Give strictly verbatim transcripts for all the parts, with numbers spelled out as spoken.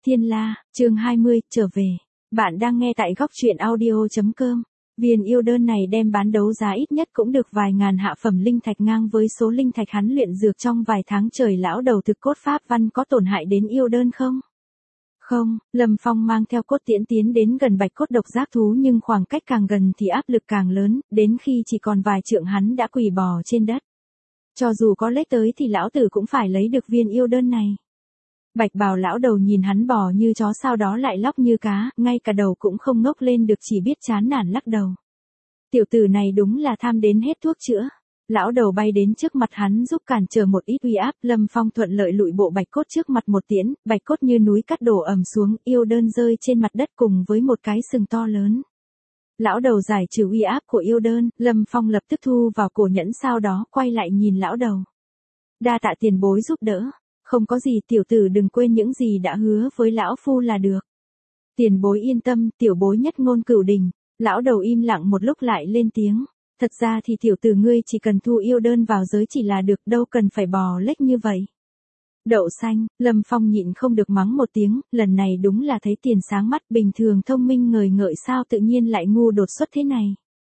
Thiên La, chương hai mươi, trở về. Bạn đang nghe tại góc truyện audio chấm com. Viên yêu đơn này đem bán đấu giá ít nhất cũng được vài ngàn hạ phẩm linh thạch, ngang với số linh thạch hắn luyện dược trong vài tháng trời. Lão đầu thực cốt pháp văn có tổn hại đến yêu đơn không? Không, Lâm Phong mang theo cốt tiễn tiến đến gần bạch cốt độc giác thú, nhưng khoảng cách càng gần thì áp lực càng lớn, đến khi chỉ còn vài trượng hắn đã quỳ bò trên đất. Cho dù có lết tới thì lão tử cũng phải lấy được viên yêu đơn này. Bạch bào lão đầu nhìn hắn bò như chó, sau đó lại lóc như cá, ngay cả đầu cũng không ngóc lên được, chỉ biết chán nản lắc đầu. Tiểu tử này đúng là tham đến hết thuốc chữa. Lão đầu bay đến trước mặt hắn giúp cản trở một ít uy áp. Lâm Phong thuận lợi lụi bộ bạch cốt trước mặt một tiễn, bạch cốt như núi cắt đổ ầm xuống, yêu đơn rơi trên mặt đất cùng với một cái sừng to lớn. Lão đầu giải trừ uy áp của yêu đơn, Lâm Phong lập tức thu vào cổ nhẫn, sau đó quay lại nhìn lão đầu. Đa tạ tiền bối giúp đỡ. Không có gì, tiểu tử đừng quên những gì đã hứa với lão phu là được. Tiền bối yên tâm, tiểu bối nhất ngôn cửu đình. Lão đầu im lặng một lúc lại lên tiếng. Thật ra thì tiểu tử ngươi chỉ cần thu yêu đơn vào giới chỉ là được, đâu cần phải bò lếch như vậy. Đậu xanh, Lâm Phong nhịn không được mắng một tiếng, lần này đúng là thấy tiền sáng mắt, bình thường thông minh ngời ngợi sao tự nhiên lại ngu đột xuất thế này.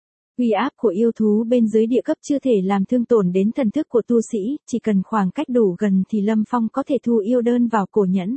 Uy áp của yêu thú bên dưới địa cấp chưa thể làm thương tổn đến thần thức của tu sĩ, chỉ cần khoảng cách đủ gần thì Lâm Phong có thể thu yêu đơn vào cổ nhẫn.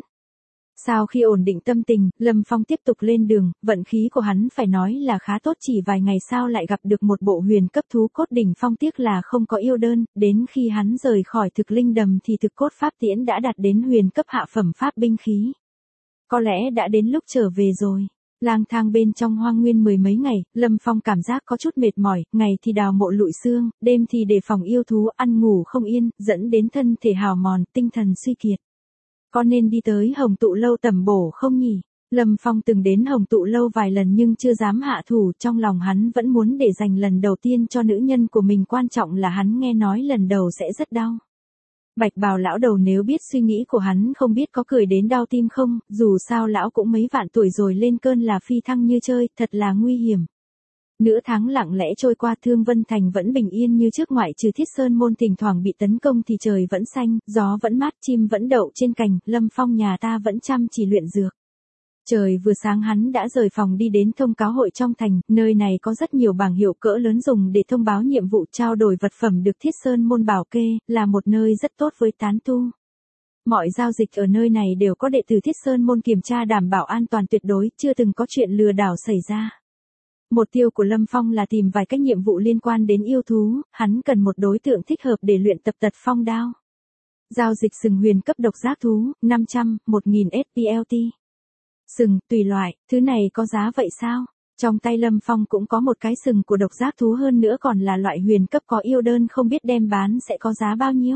Sau khi ổn định tâm tình, Lâm Phong tiếp tục lên đường, vận khí của hắn phải nói là khá tốt, chỉ vài ngày sau lại gặp được một bộ huyền cấp thú cốt đỉnh phong, tiếc là không có yêu đơn, đến khi hắn rời khỏi thực linh đầm thì thực cốt pháp tiễn đã đạt đến huyền cấp hạ phẩm pháp binh khí. Có lẽ đã đến lúc trở về rồi. Lang thang bên trong hoang nguyên mười mấy ngày, Lâm Phong cảm giác có chút mệt mỏi, ngày thì đào mộ lụi xương, đêm thì đề phòng yêu thú, ăn ngủ không yên, dẫn đến thân thể hào mòn, tinh thần suy kiệt. Có nên đi tới Hồng Tụ Lâu tẩm bổ không nhỉ? Lâm Phong từng đến Hồng Tụ Lâu vài lần nhưng chưa dám hạ thủ, trong lòng hắn vẫn muốn để dành lần đầu tiên cho nữ nhân của mình, quan trọng là hắn nghe nói lần đầu sẽ rất đau. Bạch bào lão đầu nếu biết suy nghĩ của hắn không biết có cười đến đau tim không, dù sao lão cũng mấy vạn tuổi rồi, lên cơn là phi thăng như chơi, thật là nguy hiểm. Nửa tháng lặng lẽ trôi qua, Thương Vân Thành vẫn bình yên như trước, ngoại trừ Thiết Sơn môn thỉnh thoảng bị tấn công thì trời vẫn xanh, gió vẫn mát, chim vẫn đậu trên cành, Lâm Phong nhà ta vẫn chăm chỉ luyện dược. Trời vừa sáng hắn đã rời phòng đi đến thông cáo hội trong thành, nơi này có rất nhiều bảng hiệu cỡ lớn dùng để thông báo nhiệm vụ, trao đổi vật phẩm được Thiết Sơn môn bảo kê, là một nơi rất tốt với tán tu. Mọi giao dịch ở nơi này đều có đệ tử Thiết Sơn môn kiểm tra, đảm bảo an toàn tuyệt đối, chưa từng có chuyện lừa đảo xảy ra. Mục tiêu của Lâm Phong là tìm vài cái nhiệm vụ liên quan đến yêu thú, hắn cần một đối tượng thích hợp để luyện tập tật phong đao. Giao dịch sừng huyền cấp độc giác thú, năm trăm, một nghìn ét pê lờ tê. Sừng, tùy loại, thứ này có giá vậy sao? Trong tay Lâm Phong cũng có một cái sừng của độc giác thú, hơn nữa còn là loại huyền cấp có yêu đơn, không biết đem bán sẽ có giá bao nhiêu.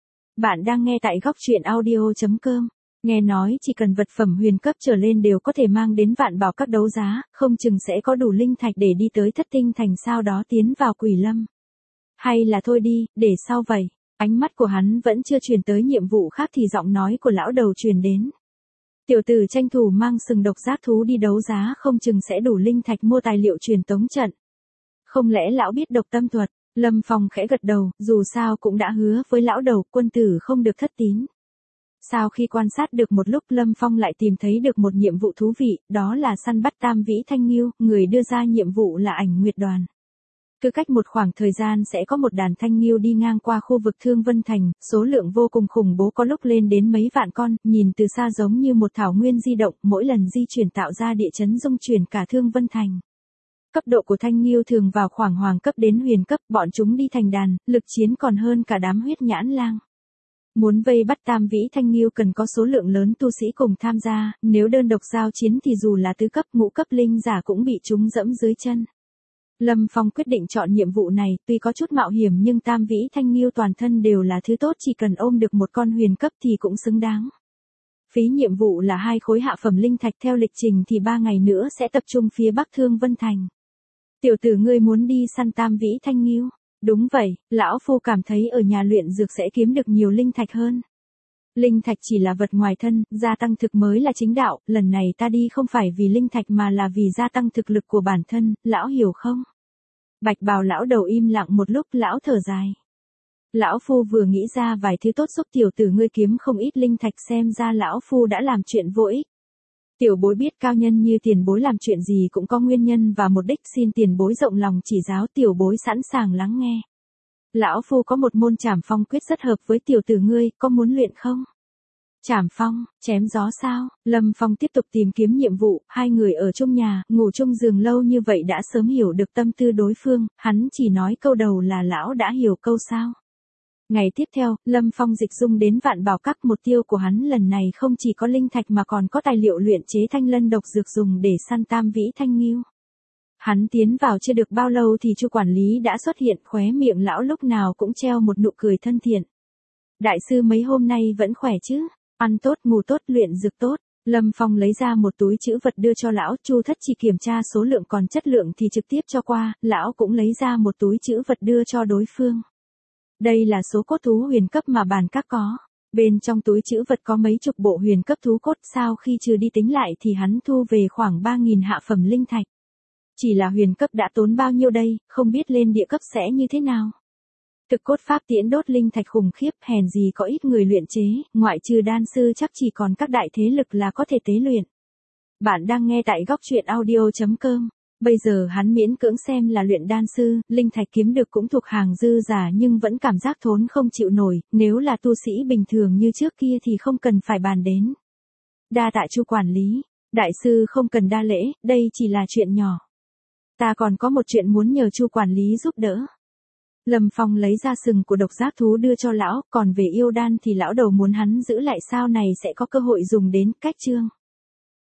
Bạn đang nghe tại góc truyện audio chấm com. Nghe nói chỉ cần vật phẩm huyền cấp trở lên đều có thể mang đến vạn bảo các đấu giá, không chừng sẽ có đủ linh thạch để đi tới Thất Tinh Thành, sau đó tiến vào Quỷ Lâm. Hay là thôi đi, để sau vậy. Ánh mắt của hắn vẫn chưa truyền tới nhiệm vụ khác thì giọng nói của lão đầu truyền đến. Tiểu tử tranh thủ mang sừng độc giác thú đi đấu giá, không chừng sẽ đủ linh thạch mua tài liệu truyền tống trận. Không lẽ lão biết độc tâm thuật? Lâm Phong khẽ gật đầu, dù sao cũng đã hứa với lão đầu, quân tử không được thất tín. Sau khi quan sát được một lúc, Lâm Phong lại tìm thấy được một nhiệm vụ thú vị, đó là săn bắt tam vĩ thanh nghiêu, người đưa ra nhiệm vụ là Ảnh Nguyệt Đoàn. Cứ cách một khoảng thời gian sẽ có một đàn thanh nghiêu đi ngang qua khu vực Thương Vân Thành, số lượng vô cùng khủng bố, có lúc lên đến mấy vạn con, nhìn từ xa giống như một thảo nguyên di động, mỗi lần di chuyển tạo ra địa chấn rung chuyển cả Thương Vân Thành. Cấp độ của thanh nghiêu thường vào khoảng hoàng cấp đến huyền cấp, bọn chúng đi thành đàn, lực chiến còn hơn cả đám huyết nhãn lang. Muốn vây bắt tam vĩ thanh nghiêu cần có số lượng lớn tu sĩ cùng tham gia, nếu đơn độc giao chiến thì dù là tứ cấp ngũ cấp linh giả cũng bị chúng dẫm dưới chân. Lâm Phong quyết định chọn nhiệm vụ này, tuy có chút mạo hiểm nhưng tam vĩ thanh nghiêu toàn thân đều là thứ tốt, chỉ cần ôm được một con huyền cấp thì cũng xứng đáng. Phí nhiệm vụ là hai khối hạ phẩm linh thạch, theo lịch trình thì ba ngày nữa sẽ tập trung phía Bắc Thương Vân Thành. Tiểu tử ngươi muốn đi săn tam vĩ thanh nghiêu? Đúng vậy, lão phu cảm thấy ở nhà luyện dược sẽ kiếm được nhiều linh thạch hơn. Linh thạch chỉ là vật ngoài thân, gia tăng thực mới là chính đạo, lần này ta đi không phải vì linh thạch mà là vì gia tăng thực lực của bản thân, lão hiểu không? Bạch bào lão đầu im lặng một lúc, lão thở dài. Lão phu vừa nghĩ ra vài thứ tốt giúp tiểu tử ngươi kiếm không ít linh thạch, xem ra lão phu đã làm chuyện vô ích. Tiểu bối biết cao nhân như tiền bối làm chuyện gì cũng có nguyên nhân và mục đích, xin tiền bối rộng lòng chỉ giáo, tiểu bối sẵn sàng lắng nghe. Lão phu có một môn trảm phong quyết rất hợp với tiểu tử ngươi, có muốn luyện không? Trảm phong, chém gió sao? Lâm Phong tiếp tục tìm kiếm nhiệm vụ, hai người ở chung nhà, ngủ chung giường lâu như vậy đã sớm hiểu được tâm tư đối phương, hắn chỉ nói câu đầu là lão đã hiểu câu sau. Ngày tiếp theo, Lâm Phong dịch dung đến Vạn Bảo Các, mục tiêu của hắn lần này không chỉ có linh thạch mà còn có tài liệu luyện chế thanh lân độc dược dùng để săn tam vĩ thanh ngưu. Hắn tiến vào chưa được bao lâu thì Chu quản lý đã xuất hiện, khóe miệng lão lúc nào cũng treo một nụ cười thân thiện. Đại sư mấy hôm nay vẫn khỏe chứ? Ăn tốt, ngủ tốt, luyện dược tốt. Lâm Phong lấy ra một túi trữ vật đưa cho lão, Chu Thất chỉ kiểm tra số lượng còn chất lượng thì trực tiếp cho qua, lão cũng lấy ra một túi trữ vật đưa cho đối phương. Đây là số cốt thú huyền cấp mà bản các có. Bên trong túi trữ vật có mấy chục bộ huyền cấp thú cốt, sau khi trừ đi tính lại thì hắn thu về khoảng ba nghìn hạ phẩm linh thạch. Chỉ là huyền cấp đã tốn bao nhiêu đây, không biết lên địa cấp sẽ như thế nào. Thực cốt pháp tiễn đốt linh thạch khủng khiếp, hèn gì có ít người luyện chế, ngoại trừ đan sư chắc chỉ còn các đại thế lực là có thể tế luyện. Bạn đang nghe tại góc truyện audio chấm com. Bây giờ hắn miễn cưỡng xem là luyện đan sư, linh thạch kiếm được cũng thuộc hàng dư giả nhưng vẫn cảm giác thốn không chịu nổi, nếu là tu sĩ bình thường như trước kia thì không cần phải bàn đến. Đa tạ Chu quản lý, đại sư không cần đa lễ, đây chỉ là chuyện nhỏ. Ta còn có một chuyện muốn nhờ Chu quản lý giúp đỡ. Lâm Phong lấy ra sừng của độc giác thú đưa cho lão, còn về yêu đan thì lão đầu muốn hắn giữ lại, sau này sẽ có cơ hội dùng đến. Cách chương